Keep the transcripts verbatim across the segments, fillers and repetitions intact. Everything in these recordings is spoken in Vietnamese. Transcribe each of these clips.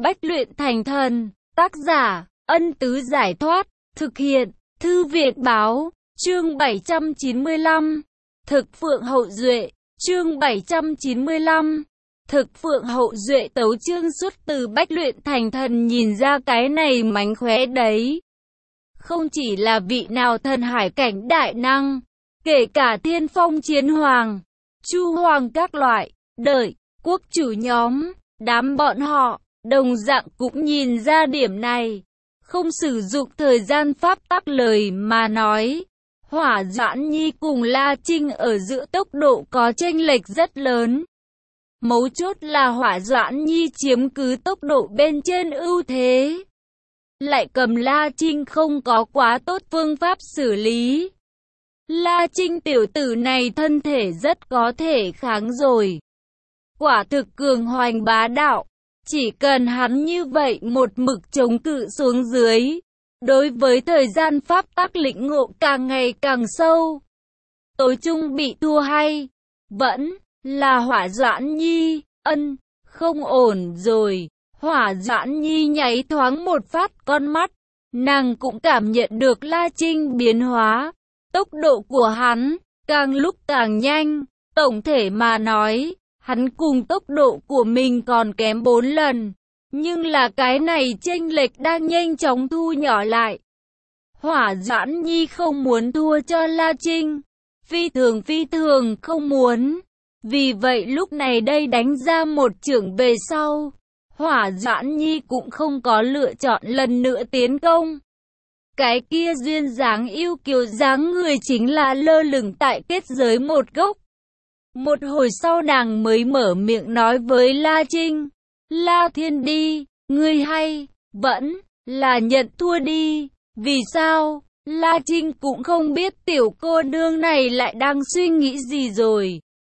Bách luyện thành thần. Tác giả, Ân Tứ Giải Thoát. Thực hiện, Thư Việt Báo. Chương bảy trăm chín mươi lăm. Thực Phượng Hậu Duệ. Chương bảy trăm chín mươi lăm. Thực Phượng Hậu Duệ tấu chương xuất từ Bách luyện thành thần, nhìn ra cái này mánh khóe đấy. Không chỉ là vị nào thần hải cảnh đại năng, kể cả Thiên Phong Chiến Hoàng, Chu Hoàng các loại, đợi, quốc chủ nhóm, đám bọn họ, đồng dạng cũng nhìn ra điểm này. Không sử dụng thời gian pháp tắc lời mà nói, Hỏa Doãn Nhi cùng La Trinh ở giữa tốc độ có chênh lệch rất lớn. Mấu chốt là Hỏa Doãn Nhi chiếm cứ tốc độ bên trên ưu thế, lại cầm La Trinh không có quá tốt phương pháp xử lý. La Trinh tiểu tử này thân thể rất có thể kháng rồi. Quả thực cường hoành bá đạo. Chỉ cần hắn như vậy một mực chống cự xuống dưới, đối với thời gian pháp tắc lĩnh ngộ càng ngày càng sâu, tối chung bị thua hay vẫn là Hỏa Doãn Nhi. Ân, không ổn rồi. Hỏa Doãn Nhi nháy thoáng một phát con mắt, nàng cũng cảm nhận được La Trinh biến hóa. Tốc độ của hắn càng lúc càng nhanh, tổng thể mà nói, hắn cùng tốc độ của mình còn kém bốn lần, nhưng là cái này chênh lệch đang nhanh chóng thu nhỏ lại. Hỏa Doãn Nhi không muốn thua cho La Trinh, phi thường phi thường không muốn. Vì vậy lúc này đây đánh ra một chưởng về sau, Hỏa Doãn Nhi cũng không có lựa chọn lần nữa tiến công. Cái kia duyên dáng yêu kiều dáng người chính là lơ lửng tại kết giới một góc. Một hồi sau nàng mới mở miệng nói với La Trinh, La Thiên đi, ngươi hay vẫn là nhận thua đi. Vì sao? La Trinh cũng không biết tiểu cô nương này lại đang suy nghĩ gì rồi.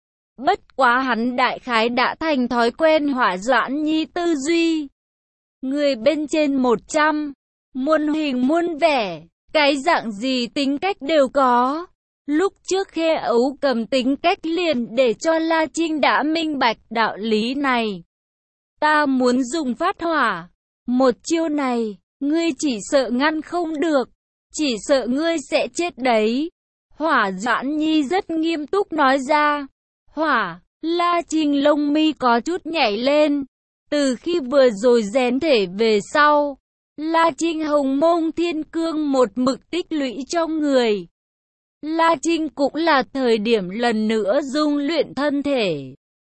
Bất quá hắn đại khái đã thành thói quen Hỏa Doãn Nhi tư duy. Người bên trên một trăm, muôn hình muôn vẻ, cái dạng gì tính cách đều có. Lúc trước Khe Ấu Cầm tính cách liền để cho La Trinh đã minh bạch đạo lý này. Ta muốn dùng phát hỏa, một chiêu này, ngươi chỉ sợ ngăn không được, chỉ sợ ngươi sẽ chết đấy. Hỏa Doãn Nhi rất nghiêm túc nói ra. Hỏa, La Trinh lông mi có chút nhảy lên. Từ khi vừa rồi rèn thể về sau, La Trinh hồng mông thiên cương một mực tích lũy trong người. La Trinh cũng là thời điểm lần nữa dung luyện thân thể,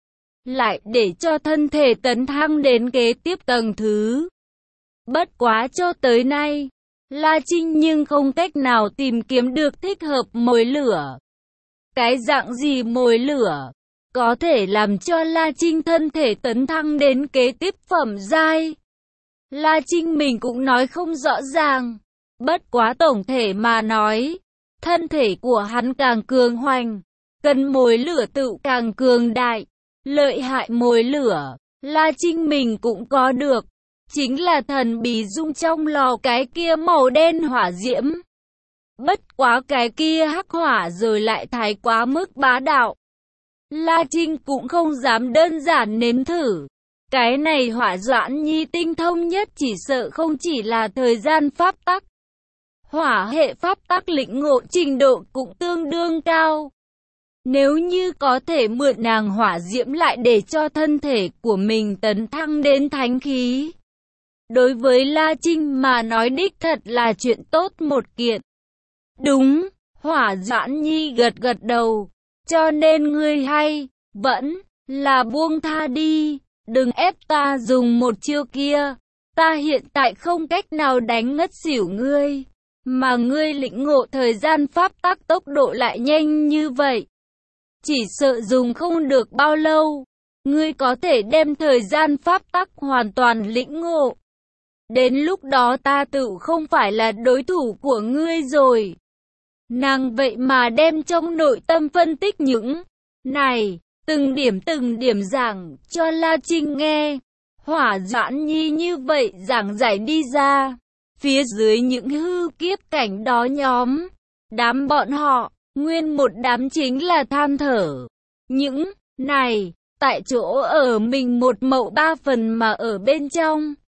lại để cho thân thể tấn thăng đến kế tiếp tầng thứ. Bất quá cho tới nay, La Trinh nhưng không cách nào tìm kiếm được thích hợp mồi lửa. Cái dạng gì mồi lửa có thể làm cho La Trinh thân thể tấn thăng đến kế tiếp phẩm giai? La Trinh mình cũng nói không rõ ràng. Bất quá tổng thể mà nói, thân thể của hắn càng cường hoành, cần mồi lửa tự càng cường đại. Lợi hại mồi lửa, La Trinh mình cũng có được, chính là thần bí dung trong lò cái kia màu đen hỏa diễm. Bất quá cái kia hắc hỏa rồi lại thái quá mức bá đạo. La Trinh cũng không dám đơn giản nếm thử. Cái này Hỏa Doãn Nhi tinh thông nhất chỉ sợ không chỉ là thời gian pháp tắc. Hỏa hệ pháp tắc lĩnh ngộ trình độ cũng tương đương cao. Nếu như có thể mượn nàng hỏa diễm lại để cho thân thể của mình tấn thăng đến thánh khí, đối với La Trinh mà nói đích thật là chuyện tốt một kiện. Đúng, Hỏa Doãn Nhi gật gật đầu. Cho nên ngươi hay vẫn là buông tha đi, đừng ép ta dùng một chiêu kia. Ta hiện tại không cách nào đánh ngất xỉu ngươi, mà ngươi lĩnh ngộ thời gian pháp tắc tốc độ lại nhanh như vậy, chỉ sợ dùng không được bao lâu, ngươi có thể đem thời gian pháp tắc hoàn toàn lĩnh ngộ. Đến lúc đó ta tự không phải là đối thủ của ngươi rồi. Nàng vậy mà đem trong nội tâm phân tích những này, từng điểm từng điểm giảng cho La Trinh nghe. Hỏa Doãn Nhi như vậy giảng giải đi ra, phía dưới những hư kiếp cảnh đó nhóm, đám bọn họ, nguyên một đám chính là than thở. Những này, tại chỗ ở mình một mậu ba phần mà ở bên trong,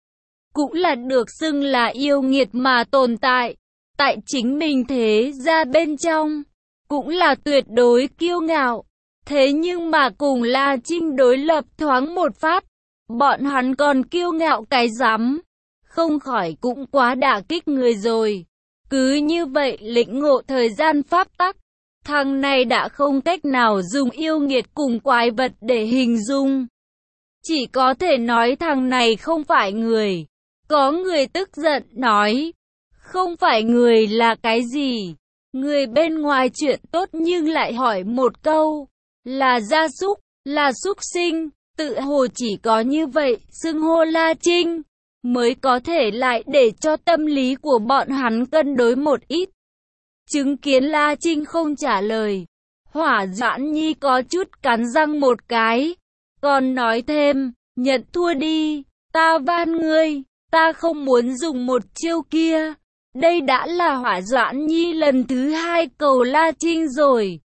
cũng là được xưng là yêu nghiệt mà tồn tại. Tại chính mình thế ra bên trong, cũng là tuyệt đối kiêu ngạo. Thế nhưng mà cùng La Trinh đối lập thoáng một phát, bọn hắn còn kiêu ngạo cái rắm, không khỏi cũng quá đả kích người rồi. Cứ như vậy lĩnh ngộ thời gian pháp tắc, thằng này đã không cách nào dùng yêu nghiệt cùng quái vật để hình dung. Chỉ có thể nói thằng này không phải người. Có người tức giận nói, không phải người là cái gì? Người bên ngoài chuyện tốt nhưng lại hỏi một câu, là gia súc, là súc sinh, tự hồ chỉ có như vậy, xưng hô La Trinh, mới có thể lại để cho tâm lý của bọn hắn cân đối một ít. Chứng kiến La Trinh không trả lời, Hỏa Doãn Nhi có chút cắn răng một cái, còn nói thêm, nhận thua đi, ta van ngươi, ta không muốn dùng một chiêu kia. Đây đã là Hỏa Doãn Nhi lần thứ hai cầu La Trinh rồi.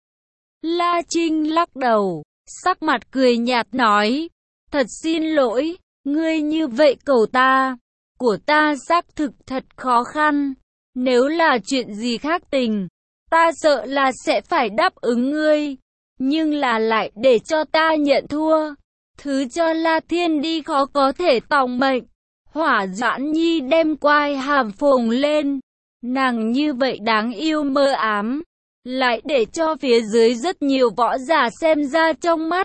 La Trinh lắc đầu, sắc mặt cười nhạt nói, thật xin lỗi, ngươi như vậy cầu ta, của ta xác thực thật khó khăn. Nếu là chuyện gì khác tình, ta sợ là sẽ phải đáp ứng ngươi, nhưng là lại để cho ta nhận thua, thứ cho La Thiên đi khó có thể tòng mệnh. Hỏa Doãn Nhi đem quai hàm phồng lên, nàng như vậy đáng yêu mơ ám, lại để cho phía dưới rất nhiều võ giả xem ra trong mắt.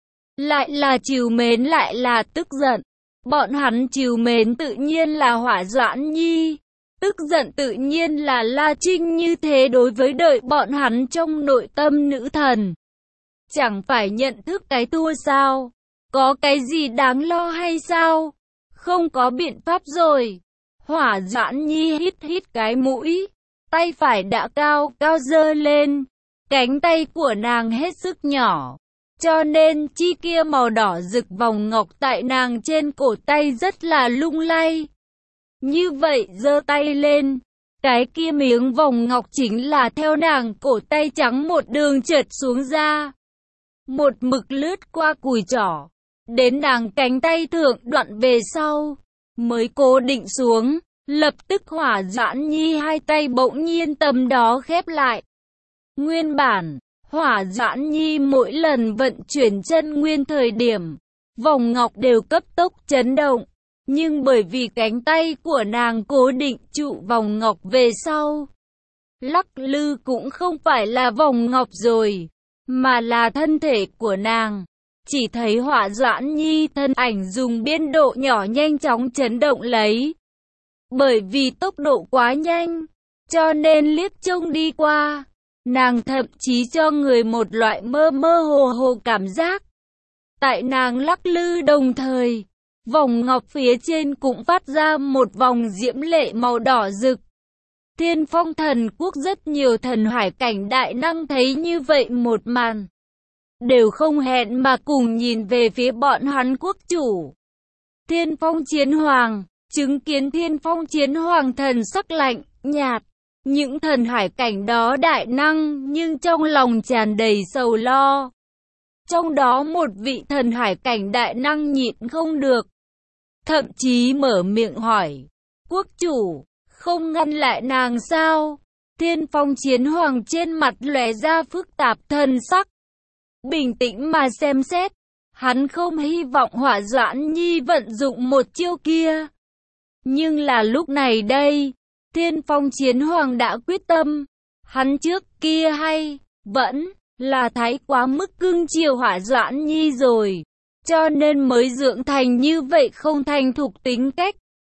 Lại là trìu mến lại là tức giận. Bọn hắn trìu mến tự nhiên là Hỏa Doãn Nhi, tức giận tự nhiên là La Trinh, như thế đối với đợi bọn hắn trong nội tâm nữ thần. Chẳng phải nhận thức cái thua sao? Có cái gì đáng lo hay sao? Không có biện pháp rồi. Hỏa Doãn Nhi hít hít cái mũi, tay phải đã cao cao giơ lên, cánh tay của nàng hết sức nhỏ, cho nên chi kia màu đỏ rực vòng ngọc tại nàng trên cổ tay rất là lung lay. Như vậy giơ tay lên, cái kia miếng vòng ngọc chính là theo nàng cổ tay trắng một đường trượt xuống ra, một mực lướt qua cùi trỏ, đến nàng cánh tay thượng đoạn về sau, mới cố định xuống. Lập tức Hỏa Doãn Nhi hai tay bỗng nhiên tầm đó khép lại. Nguyên bản, Hỏa Doãn Nhi mỗi lần vận chuyển chân nguyên thời điểm, vòng ngọc đều cấp tốc chấn động. Nhưng bởi vì cánh tay của nàng cố định trụ vòng ngọc về sau, lắc lư cũng không phải là vòng ngọc rồi, mà là thân thể của nàng. Chỉ thấy Hỏa Doãn Nhi thân ảnh dùng biên độ nhỏ nhanh chóng chấn động lấy. Bởi vì tốc độ quá nhanh, cho nên liếc trông đi qua, nàng thậm chí cho người một loại mơ mơ hồ hồ cảm giác. Tại nàng lắc lư đồng thời, vòng ngọc phía trên cũng phát ra một vòng diễm lệ màu đỏ rực. Thiên Phong Thần Quốc rất nhiều thần hải cảnh đại năng thấy như vậy một màn, đều không hẹn mà cùng nhìn về phía bọn hắn quốc chủ. Thiên Phong Chiến Hoàng, chứng kiến Thiên Phong Chiến Hoàng thần sắc lạnh, nhạt, những thần hải cảnh đó đại năng nhưng trong lòng tràn đầy sầu lo. Trong đó một vị thần hải cảnh đại năng nhịn không được, thậm chí mở miệng hỏi, quốc chủ, không ngăn lại nàng sao? Thiên Phong Chiến Hoàng trên mặt lóe ra phức tạp thần sắc, bình tĩnh mà xem xét, hắn không hy vọng Hỏa Doãn Nhi vận dụng một chiêu kia. Nhưng là lúc này đây, Thiên Phong Chiến Hoàng đã quyết tâm, hắn trước kia hay, vẫn là thái quá mức cưng chiều Hỏa Doãn Nhi rồi, cho nên mới dưỡng thành như vậy không thành thục tính cách.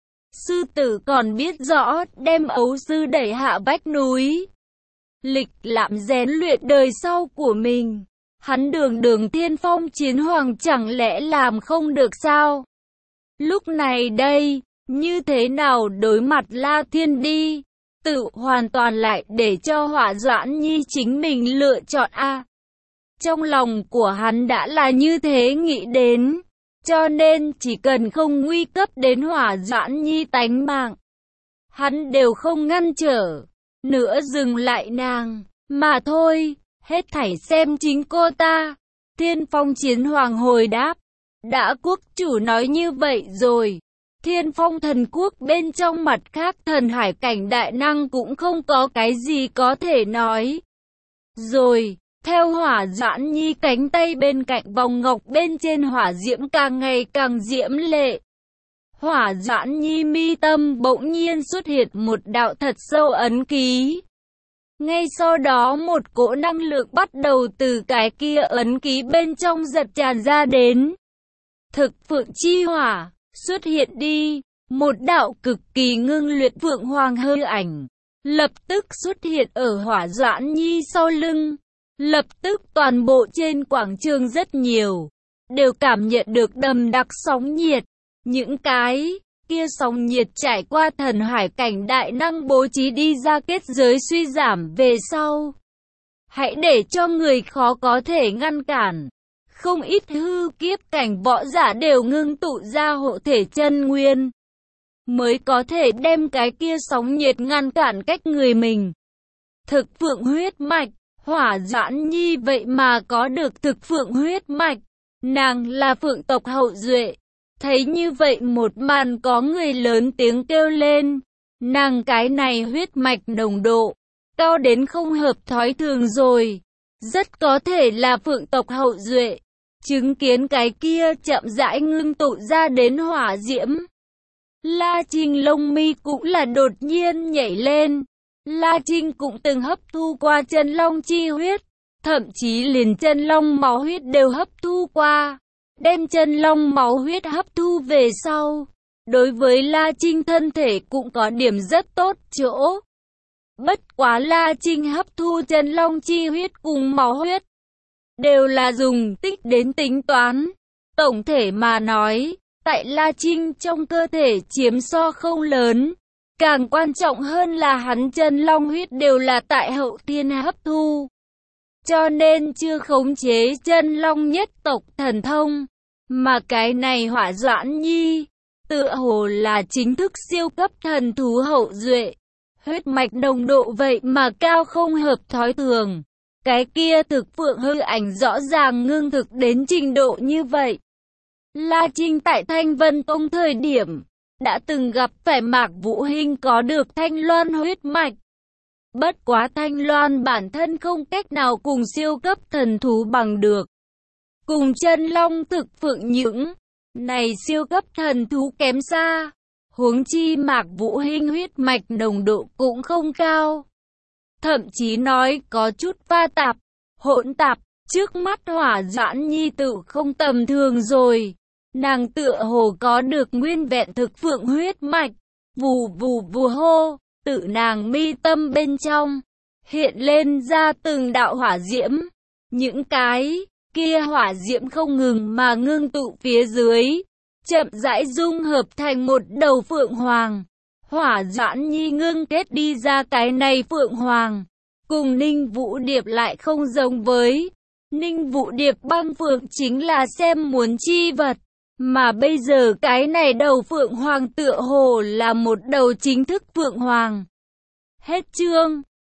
Sư tử còn biết rõ đem ấu sư đẩy hạ vách núi, lịch lãm rèn luyện đời sau của mình. Hắn đường đường Thiên Phong Chiến Hoàng chẳng lẽ làm không được sao? Lúc này đây, như thế nào đối mặt La Thiên đi? Tự hoàn toàn lại để cho Hỏa Doãn Nhi chính mình lựa chọn a. Trong lòng của hắn đã là như thế nghĩ đến, cho nên chỉ cần không nguy cấp đến Hỏa Doãn Nhi tánh mạng, hắn đều không ngăn trở, nữa dừng lại nàng, mà thôi, hết thảy xem chính cô ta. Thiên Phong Chiến Hoàng hồi đáp, đã quốc chủ nói như vậy rồi, Thiên Phong thần quốc bên trong mặt khác thần hải cảnh đại năng cũng không có cái gì có thể nói. Rồi, theo Hỏa Doãn Nhi cánh tay bên cạnh vòng ngọc bên trên hỏa diễm càng ngày càng diễm lệ. Hỏa Doãn Nhi mi tâm bỗng nhiên xuất hiện một đạo thật sâu ấn ký. Ngay sau đó một cỗ năng lượng bắt đầu từ cái kia ấn ký bên trong giật tràn ra đến. Thực phượng chi hỏa, xuất hiện đi, một đạo cực kỳ ngưng luyện phượng hoàng hư ảnh, lập tức xuất hiện ở Hỏa Doãn Nhi sau lưng. Lập tức toàn bộ trên quảng trường rất nhiều, đều cảm nhận được đầm đặc sóng nhiệt. Những cái kia sóng nhiệt trải qua thần hải cảnh đại năng bố trí đi ra kết giới suy giảm về sau. Hãy để cho người khó có thể ngăn cản. Không ít hư kiếp cảnh võ giả đều ngưng tụ ra hộ thể chân nguyên, mới có thể đem cái kia sóng nhiệt ngăn cản cách người mình. Thực phượng huyết mạch, Hỏa Doãn Nhi vậy mà có được thực phượng huyết mạch. Nàng là phượng tộc hậu duệ. Thấy như vậy một màn có người lớn tiếng kêu lên. Nàng cái này huyết mạch nồng độ cao đến không hợp thói thường rồi. Rất có thể là phượng tộc hậu duệ. Chứng kiến cái kia chậm rãi ngưng tụ ra đến hỏa diễm, La Trinh lông mi cũng là đột nhiên nhảy lên. La Trinh cũng từng hấp thu qua chân long chi huyết, thậm chí liền chân long máu huyết đều hấp thu qua. Đem chân long máu huyết hấp thu về sau, đối với La Trinh thân thể cũng có điểm rất tốt chỗ. Bất quá La Trinh hấp thu chân long chi huyết cùng máu huyết, đều là dùng tích đến tính toán. Tổng thể mà nói, tại La Trinh trong cơ thể chiếm so không lớn. Càng quan trọng hơn là hắn chân long huyết đều là tại hậu thiên hấp thu. Cho nên chưa khống chế chân long nhất tộc thần thông. Mà cái này Hỏa Doãn Nhi, tựa hồ là chính thức siêu cấp thần thú hậu duệ. Huyết mạch nồng độ vậy mà cao không hợp thói thường. Cái kia thực phượng hư ảnh rõ ràng ngưng thực đến trình độ như vậy. La Trinh tại Thanh Vân Tông thời điểm, đã từng gặp phải Mạc Vũ Hinh có được Thanh Loan huyết mạch. Bất quá Thanh Loan bản thân không cách nào cùng siêu cấp thần thú bằng được. Cùng chân long thực phượng những này siêu cấp thần thú kém xa. Huống chi Mạc Vũ Hinh huyết mạch nồng độ cũng không cao. Thậm chí nói có chút pha tạp, hỗn tạp. Trước mắt Hỏa Doãn Nhi tự không tầm thường rồi. Nàng tựa hồ có được nguyên vẹn thực phượng huyết mạch. Vù vù vù hô, tự nàng mi tâm bên trong hiện lên ra từng đạo hỏa diễm. Những cái kia hỏa diễm không ngừng mà ngưng tụ phía dưới, chậm rãi dung hợp thành một đầu phượng hoàng. Hỏa Doãn Nhi ngưng kết đi ra cái này phượng hoàng, cùng Ninh Vũ Điệp lại không giống với. Ninh Vũ Điệp băng phượng chính là xem muốn chi vật, mà bây giờ cái này đầu phượng hoàng tựa hồ là một đầu chính thức phượng hoàng. Hết chương.